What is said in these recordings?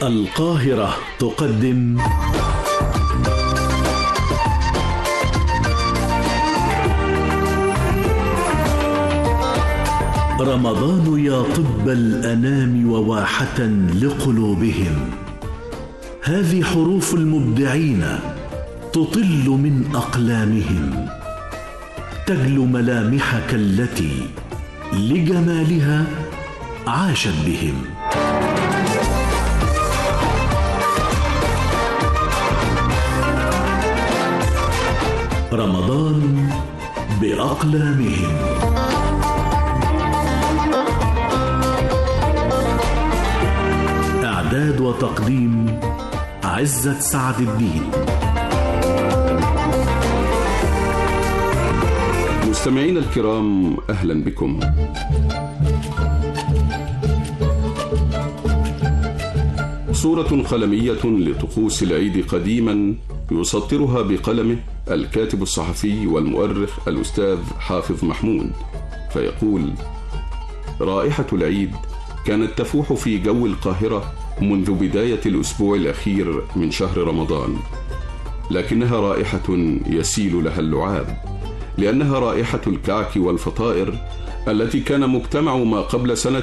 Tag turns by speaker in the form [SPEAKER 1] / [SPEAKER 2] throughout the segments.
[SPEAKER 1] القاهرة تقدم رمضان يا طب الأنام وواحة لقلوبهم. هذه حروف المبدعين تطل من أقلامهم، تجلو ملامحك التي لجمالها عاشت بهم. رمضان بأقلامهم. إعداد وتقديم عزت سعد الدين.
[SPEAKER 2] مستمعين الكرام، أهلا بكم. صورة قلمية لطقوس العيد قديما يسطرها بقلمه الكاتب الصحفي والمؤرخ الأستاذ حافظ محمود، فيقول: رائحة العيد كانت تفوح في جو القاهرة منذ بداية الأسبوع الأخير من شهر رمضان، لكنها رائحة يسيل لها اللعاب، لأنها رائحة الكعك والفطائر التي كان مجتمع ما قبل سنة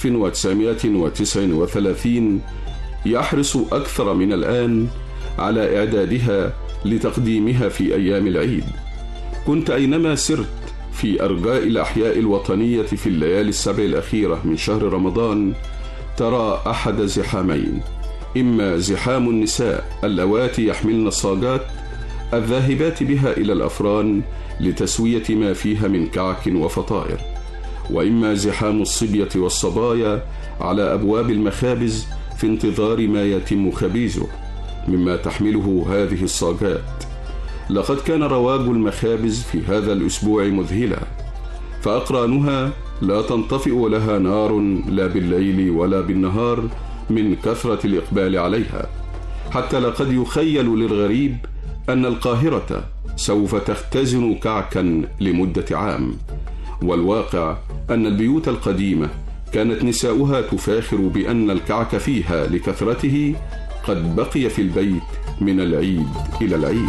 [SPEAKER 2] 1939 يحرص أكثر من الآن على إعدادها لتقديمها في أيام العيد. كنت أينما سرت في أرجاء الأحياء الوطنية في الليالي السبع الأخيرة من شهر رمضان ترى أحد زحامين: إما زحام النساء اللواتي يحملن الصاجات الذاهبات بها إلى الأفران لتسوية ما فيها من كعك وفطائر، وإما زحام الصبية والصبايا على أبواب المخابز في انتظار ما يتم خبيزه مما تحمله هذه الصاجات. لقد كان رواج المخابز في هذا الأسبوع مذهلا، فأقرانها لا تنطفئ لها نار لا بالليل ولا بالنهار من كثرة الإقبال عليها، حتى لقد يخيل للغريب أن القاهرة سوف تختزن كعكا لمدة عام، والواقع أن البيوت القديمة كانت نساؤها تفاخر بأن الكعك فيها لكثرته قد بقي في البيت من العيد إلى العيد.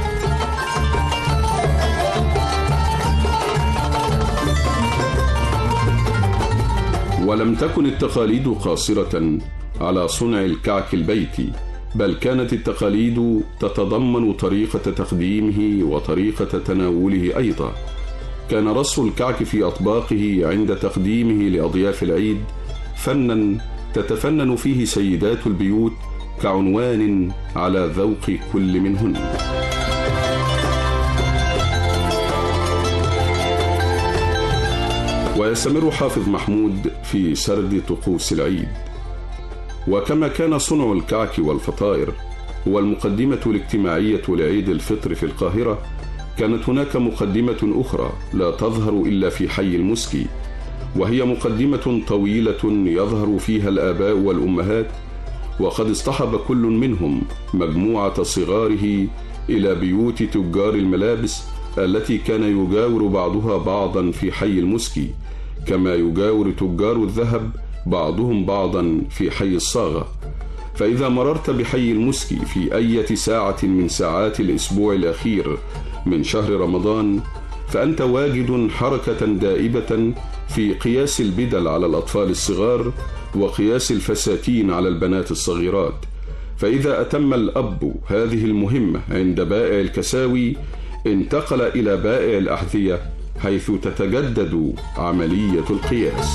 [SPEAKER 2] ولم تكن التقاليد قاصرة على صنع الكعك البيتي، بل كانت التقاليد تتضمن طريقة تقديمه وطريقة تناوله أيضا. كان رص الكعك في أطباقه عند تقديمه لأضياف العيد فنا تتفنن فيه سيدات البيوت كعنوان على ذوق كل منهن. ويستمر حافظ محمود في سرد طقوس العيد. وكما كان صنع الكعك والفطائر هو المقدمة الاجتماعية لعيد الفطر في القاهرة، كانت هناك مقدمة أخرى لا تظهر إلا في حي المسكي، وهي مقدمة طويلة يظهر فيها الآباء والأمهات، وقد اصطحب كل منهم مجموعة صغاره إلى بيوت تجار الملابس التي كان يجاور بعضها بعضا في حي المسكي، كما يجاور تجار الذهب بعضهم بعضا في حي الصاغة. فإذا مررت بحي المسكي في أي ساعة من ساعات الأسبوع الأخير من شهر رمضان فأنت واجد حركة دائبة في قياس البدل على الأطفال الصغار وقياس الفساتين على البنات الصغيرات. فإذا أتم الأب هذه المهمة عند بائع الكساوي انتقل إلى بائع الأحذية، حيث تتجدد عملية القياس.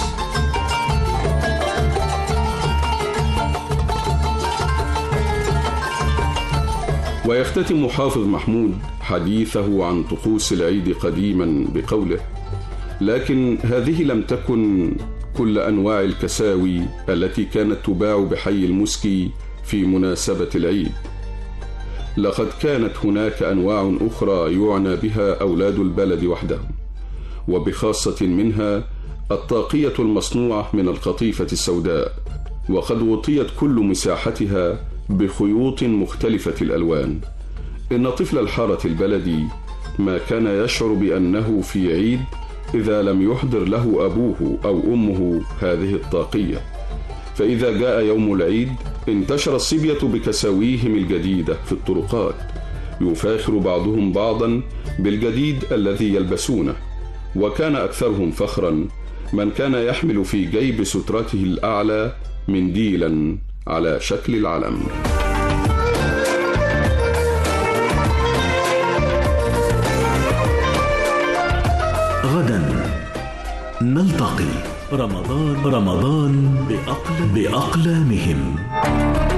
[SPEAKER 2] ويختتم حافظ محمود حديثه عن طقوس العيد قديما بقوله: لكن هذه لم تكن كل أنواع الكساوي التي كانت تباع بحي المسكي في مناسبة العيد. لقد كانت هناك أنواع أخرى يعنى بها أولاد البلد وحدهم، وبخاصة منها الطاقية المصنوعة من القطيفة السوداء، وقد غطيت كل مساحتها بخيوط مختلفة الألوان. إن طفل الحارة البلدي ما كان يشعر بأنه في عيد إذا لم يحضر له أبوه أو أمه هذه الطاقية، فإذا جاء يوم العيد انتشر الصبية بكساويهم الجديدة في الطرقات، يفاخر بعضهم بعضا بالجديد الذي يلبسونه، وكان أكثرهم فخرا من كان يحمل في جيب سترته الأعلى منديلا على شكل العلم.
[SPEAKER 1] غدا نلتقي. رمضان بأقلامهم.